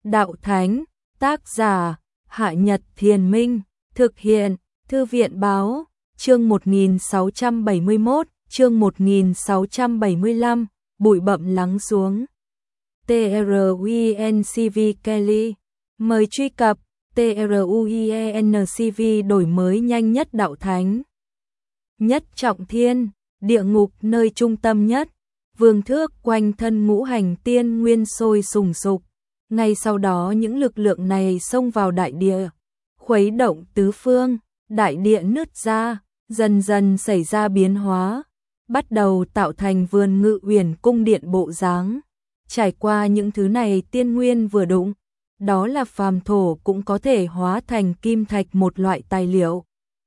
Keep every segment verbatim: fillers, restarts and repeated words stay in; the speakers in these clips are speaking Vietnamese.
Đạo Thánh, tác giả, Hạ Nhật Thiền Minh, thực hiện, Thư viện Báo, chương một nghìn sáu trăm bảy mươi mốt, chương một nghìn sáu trăm bảy mươi lăm, bụi bặm lắng xuống. TRUENCV Kelly, mời truy cập TRUENCV đổi mới nhanh nhất Đạo Thánh. Nhất Trọng Thiên, địa ngục nơi trung tâm nhất, vương thước quanh thân ngũ hành tiên nguyên sôi sùng sục. Ngay sau đó những lực lượng này xông vào đại địa, khuấy động tứ phương, đại địa nứt ra, dần dần xảy ra biến hóa, bắt đầu tạo thành vườn Ngự Uyển cung điện bộ dáng. Trải qua những thứ này tiên nguyên vừa đụng, đó là phàm thổ cũng có thể hóa thành kim thạch, một loại tài liệu.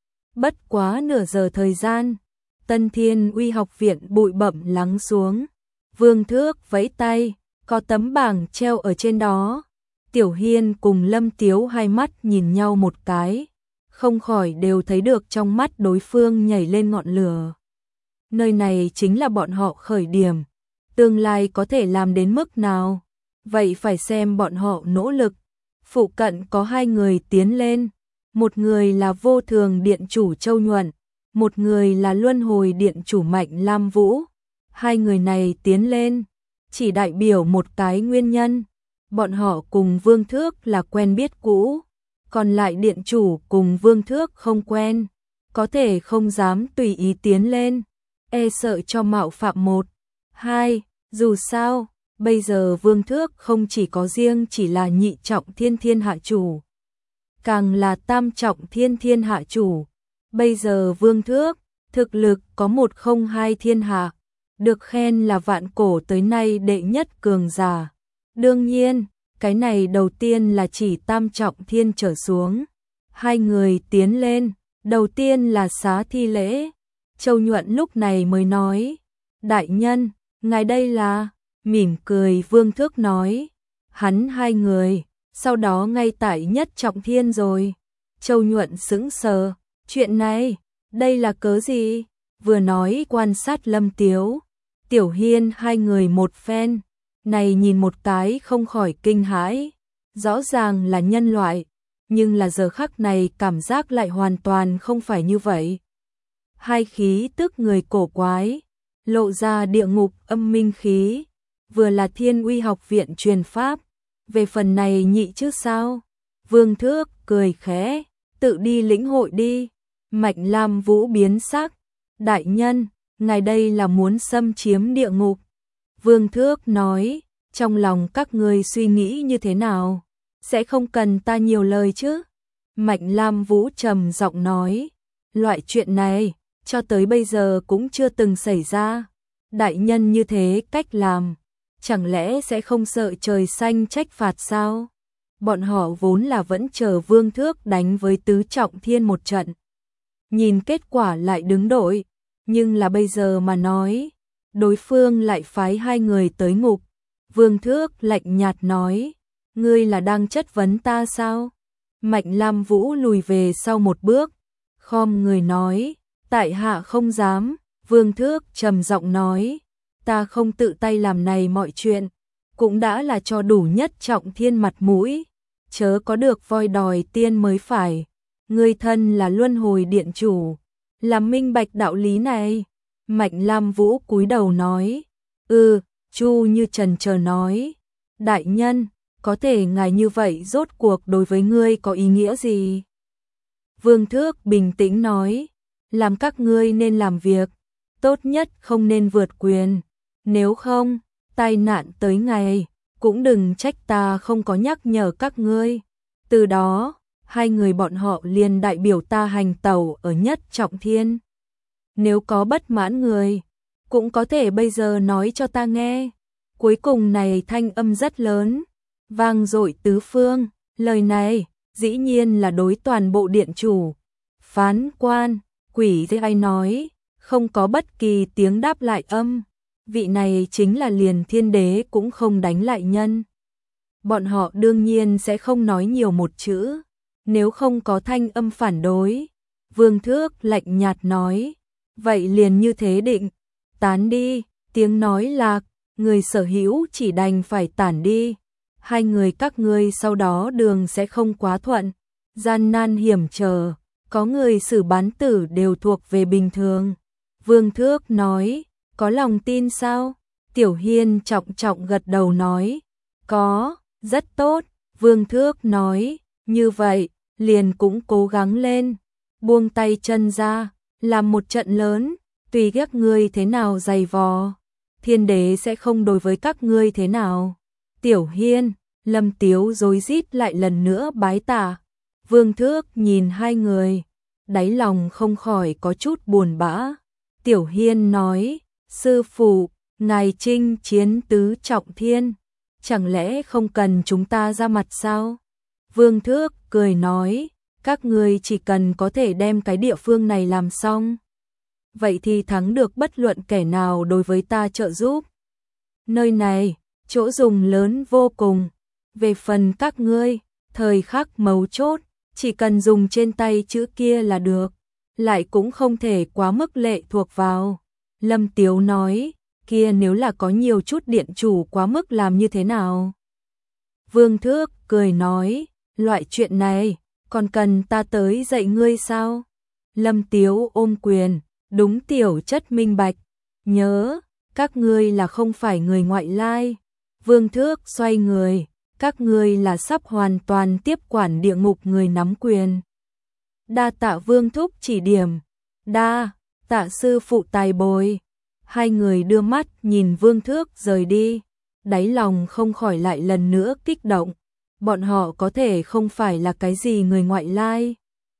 Bất quá nửa giờ thời gian, Tân Thiên Uy học viện bụi bặm lắng xuống. Vương Thước vẫy tay, có tấm bảng treo ở trên đó. Tiểu Hiên cùng Lâm Tiếu hai mắt nhìn nhau một cái, không khỏi đều thấy được trong mắt đối phương nhảy lên ngọn lửa. Nơi này chính là bọn họ khởi điểm, tương lai có thể làm đến mức nào, vậy phải xem bọn họ nỗ lực. Phụ cận có hai người tiến lên, một người là Vô Thường Điện chủ Châu Nhuận, một người là Luân Hồi Điện chủ Mạnh Lam Vũ. Hai người này tiến lên, chỉ đại biểu một cái nguyên nhân, bọn họ cùng Vương Thước là quen biết cũ, còn lại điện chủ cùng Vương Thước không quen, có thể không dám tùy ý tiến lên, e sợ cho mạo phạm một, hai, dù sao, bây giờ Vương Thước không chỉ có riêng chỉ là nhị trọng thiên thiên hạ chủ, càng là tam trọng thiên thiên hạ chủ. Bây giờ Vương Thước, thực lực có một không hai thiên hạ, được khen là vạn cổ tới nay đệ nhất cường giả. Đương nhiên, cái này đầu tiên là chỉ tam trọng thiên trở xuống. Hai người tiến lên, đầu tiên là xá thi lễ. Châu Nhuận lúc này mới nói, đại nhân, ngài đây là, mỉm cười Vương Thước nói, hắn hai người, sau đó ngay tại nhất trọng thiên rồi. Châu Nhuận sững sờ, chuyện này, đây là cớ gì? Vừa nói quan sát Lâm Tiếu, Tiểu Hiên hai người một phen, này nhìn một cái không khỏi kinh hãi, rõ ràng là nhân loại, nhưng là giờ khắc này cảm giác lại hoàn toàn không phải như vậy. Hai khí tức người cổ quái, lộ ra địa ngục âm minh khí, vừa là Thiên Uy học viện truyền pháp, về phần này nhị chứ sao? Vương Thước cười khẽ, tự đi lĩnh hội đi. Mạnh Lam Vũ biến sắc, đại nhân, ngài đây là muốn xâm chiếm địa ngục. Vương Thước nói, trong lòng các ngươi suy nghĩ như thế nào, sẽ không cần ta nhiều lời chứ. Mạnh Lam Vũ trầm giọng nói, loại chuyện này, cho tới bây giờ cũng chưa từng xảy ra. Đại nhân như thế cách làm, chẳng lẽ sẽ không sợ trời xanh trách phạt sao? Bọn họ vốn là vẫn chờ Vương Thước đánh với tứ trọng thiên một trận. Nhìn kết quả lại đứng đội, nhưng là bây giờ mà nói, đối phương lại phái hai người tới ngục. Vương Thước lạnh nhạt nói, ngươi là đang chất vấn ta sao? Mạnh Lam Vũ lùi về sau một bước, khom người nói, tại hạ không dám. Vương Thước trầm giọng nói, ta không tự tay làm này mọi chuyện, cũng đã là cho đủ nhất trọng thiên mặt mũi, chớ có được voi đòi tiên mới phải. Ngươi thân là Luân Hồi Điện chủ, làm minh bạch đạo lý này. Mạnh Lam Vũ cúi đầu nói, ừ, Chu Như trần chờ nói, đại nhân, có thể ngài như vậy rốt cuộc đối với ngươi có ý nghĩa gì? Vương Thước bình tĩnh nói, làm các ngươi nên làm việc, tốt nhất không nên vượt quyền, nếu không, tai nạn tới ngày, cũng đừng trách ta không có nhắc nhở các ngươi. Từ đó, hai người bọn họ liền đại biểu ta hành tẩu ở nhất trọng thiên. Nếu có bất mãn người, cũng có thể bây giờ nói cho ta nghe. Cuối cùng này thanh âm rất lớn, vang dội tứ phương, lời này dĩ nhiên là đối toàn bộ điện chủ. Phán quan, quỷ thế ai nói, không có bất kỳ tiếng đáp lại âm. Vị này chính là liền thiên đế cũng không đánh lại nhân. Bọn họ đương nhiên sẽ không nói nhiều một chữ, nếu không có thanh âm phản đối. Vương Thước lạnh nhạt nói, vậy liền như thế định, tán đi. Tiếng nói lạc, người sở hữu chỉ đành phải tản đi. hai người các ngươi sau đó đường sẽ không quá thuận, gian nan hiểm trở, có người xử bán tử đều thuộc về bình thường. Vương Thước nói, có lòng tin sao? Tiểu Hiên trọng trọng gật đầu nói, có, rất tốt. Vương Thước nói, như vậy, liền cũng cố gắng lên, buông tay chân ra, làm một trận lớn, tùy các ngươi thế nào dày vò, thiên đế sẽ không đối với các ngươi thế nào. Tiểu Hiên, Lâm Tiếu rối rít lại lần nữa bái tạ. Vương Thước nhìn hai người, đáy lòng không khỏi có chút buồn bã. Tiểu Hiên nói, sư phụ, ngài chinh chiến tứ trọng thiên, chẳng lẽ không cần chúng ta ra mặt sao? Vương Thước cười nói, các ngươi chỉ cần có thể đem cái địa phương này làm xong, vậy thì thắng được bất luận kẻ nào đối với ta trợ giúp. Nơi này, chỗ dùng lớn vô cùng, về phần các ngươi, thời khắc mấu chốt, chỉ cần dùng trên tay chữ kia là được, lại cũng không thể quá mức lệ thuộc vào. Lâm Tiếu nói, kia nếu là có nhiều chút điện chủ quá mức làm như thế nào? Vương Thước cười nói, loại chuyện này, còn cần ta tới dạy ngươi sao? Lâm Tiếu ôm quyền, đúng tiểu chất minh bạch, nhớ, các ngươi là không phải người ngoại lai. Vương Thước xoay người, các ngươi là sắp hoàn toàn tiếp quản địa ngục người nắm quyền. Đa tạ Vương Thúc chỉ điểm, đa tạ sư phụ tài bồi. Hai người đưa mắt nhìn Vương Thước rời đi, đáy lòng không khỏi lại lần nữa kích động. Bọn họ có thể không phải là cái gì người ngoại lai,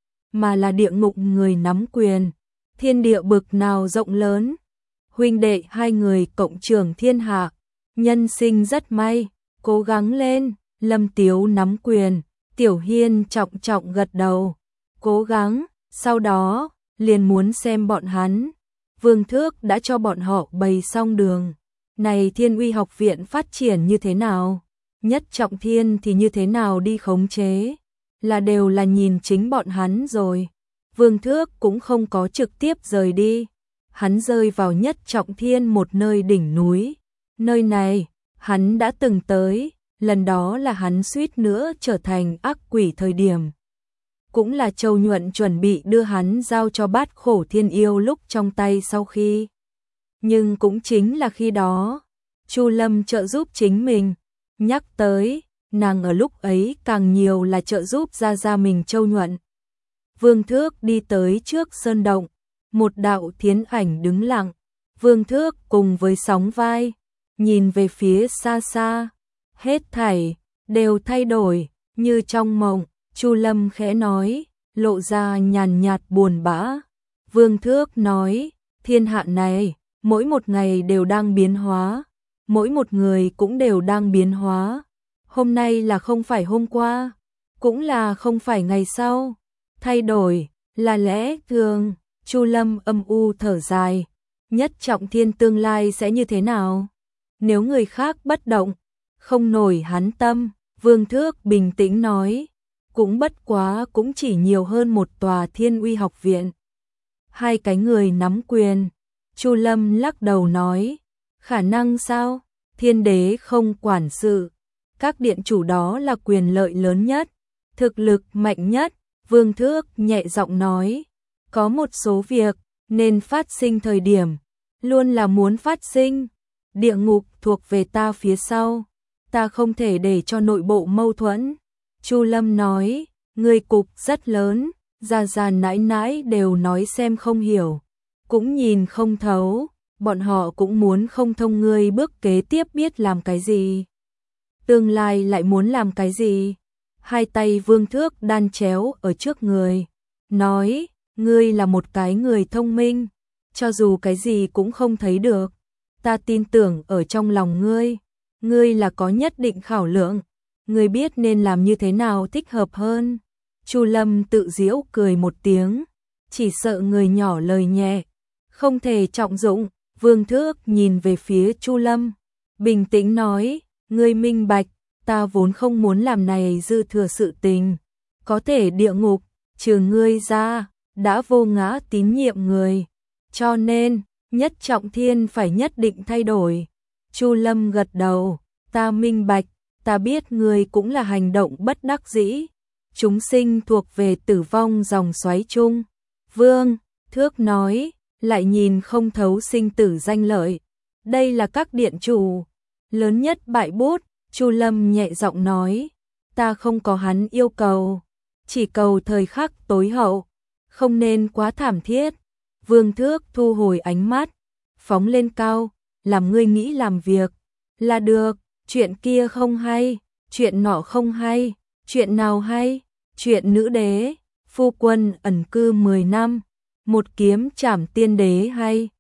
mà là địa ngục người nắm quyền. Thiên địa bực nào rộng lớn, huynh đệ hai người cộng trưởng thiên hạ, nhân sinh rất may, cố gắng lên. Lâm Tiếu nắm quyền, Tiểu Hiên trọng trọng gật đầu, cố gắng. Sau đó, liền muốn xem bọn hắn. Vương Thước đã cho bọn họ bày xong đường. Này Thiên Uy học viện phát triển như thế nào? Nhất trọng thiên thì như thế nào đi khống chế? Là đều là nhìn chính bọn hắn rồi. Vương Thước cũng không có trực tiếp rời đi. Hắn rơi vào nhất trọng thiên một nơi đỉnh núi. Nơi này, hắn đã từng tới, lần đó là hắn suýt nữa trở thành ác quỷ thời điểm. Cũng là Châu Nhuận chuẩn bị đưa hắn giao cho Bát Khổ Thiên Yêu lúc trong tay sau khi. Nhưng cũng chính là khi đó, Chu Lâm trợ giúp chính mình. Nhắc tới, nàng ở lúc ấy càng nhiều là trợ giúp ra ra mình Châu Nhuận. Vương Thước đi tới trước sơn động, một đạo thiến ảnh đứng lặng. Vương Thước cùng với sóng vai, nhìn về phía xa xa, hết thảy đều thay đổi, như trong mộng. Chu Lâm khẽ nói, lộ ra nhàn nhạt buồn bã. Vương Thước nói, thiên hạ này, mỗi một ngày đều đang biến hóa, mỗi một người cũng đều đang biến hóa. Hôm nay là không phải hôm qua, cũng là không phải ngày sau. Thay đổi, là lẽ thường. Chu Lâm âm u thở dài, nhất trọng thiên tương lai sẽ như thế nào? Nếu người khác bất động, không nổi hắn tâm. Vương Thước bình tĩnh nói, cũng bất quá cũng chỉ nhiều hơn một tòa Thiên Uy học viện. Hai cái người nắm quyền. Chu Lâm lắc đầu nói, khả năng sao? Thiên đế không quản sự, các điện chủ đó là quyền lợi lớn nhất, thực lực mạnh nhất. Vương Thước nhẹ giọng nói, có một số việc nên phát sinh thời điểm, luôn là muốn phát sinh. Địa ngục thuộc về ta phía sau, ta không thể để cho nội bộ mâu thuẫn. Chu Lâm nói, người cục rất lớn, già già nãi nãi đều nói xem không hiểu, cũng nhìn không thấu, bọn họ cũng muốn không thông ngươi bước kế tiếp biết làm cái gì, tương lai lại muốn làm cái gì. Hai tay Vương Thước đan chéo ở trước người, nói, ngươi là một cái người thông minh, cho dù cái gì cũng không thấy được, ta tin tưởng ở trong lòng ngươi, ngươi là có nhất định khảo lượng, ngươi biết nên làm như thế nào thích hợp hơn. Chu Lâm tự giễu cười một tiếng, chỉ sợ người nhỏ lời nhẹ, không thể trọng dụng. Vương Thước nhìn về phía Chu Lâm, bình tĩnh nói, ngươi minh bạch, ta vốn không muốn làm này dư thừa sự tình, có thể địa ngục, trừ ngươi ra, đã vô ngã tín nhiệm người, cho nên, nhất trọng thiên phải nhất định thay đổi. Chu Lâm gật đầu, ta minh bạch, ta biết ngươi cũng là hành động bất đắc dĩ. Chúng sinh thuộc về tử vong dòng xoáy chung. Vương Thước nói, lại nhìn không thấu sinh tử danh lợi. Đây là các điện chủ lớn nhất bại bút. Chu Lâm nhẹ giọng nói, ta không có hắn yêu cầu, chỉ cầu thời khắc tối hậu, không nên quá thảm thiết. Vương Thước thu hồi ánh mắt, phóng lên cao, làm ngươi nghĩ làm việc là được. Chuyện kia không hay, chuyện nọ không hay, chuyện nào hay? Chuyện nữ đế, phu quân ẩn cư mười năm, một kiếm trảm tiên đế hay.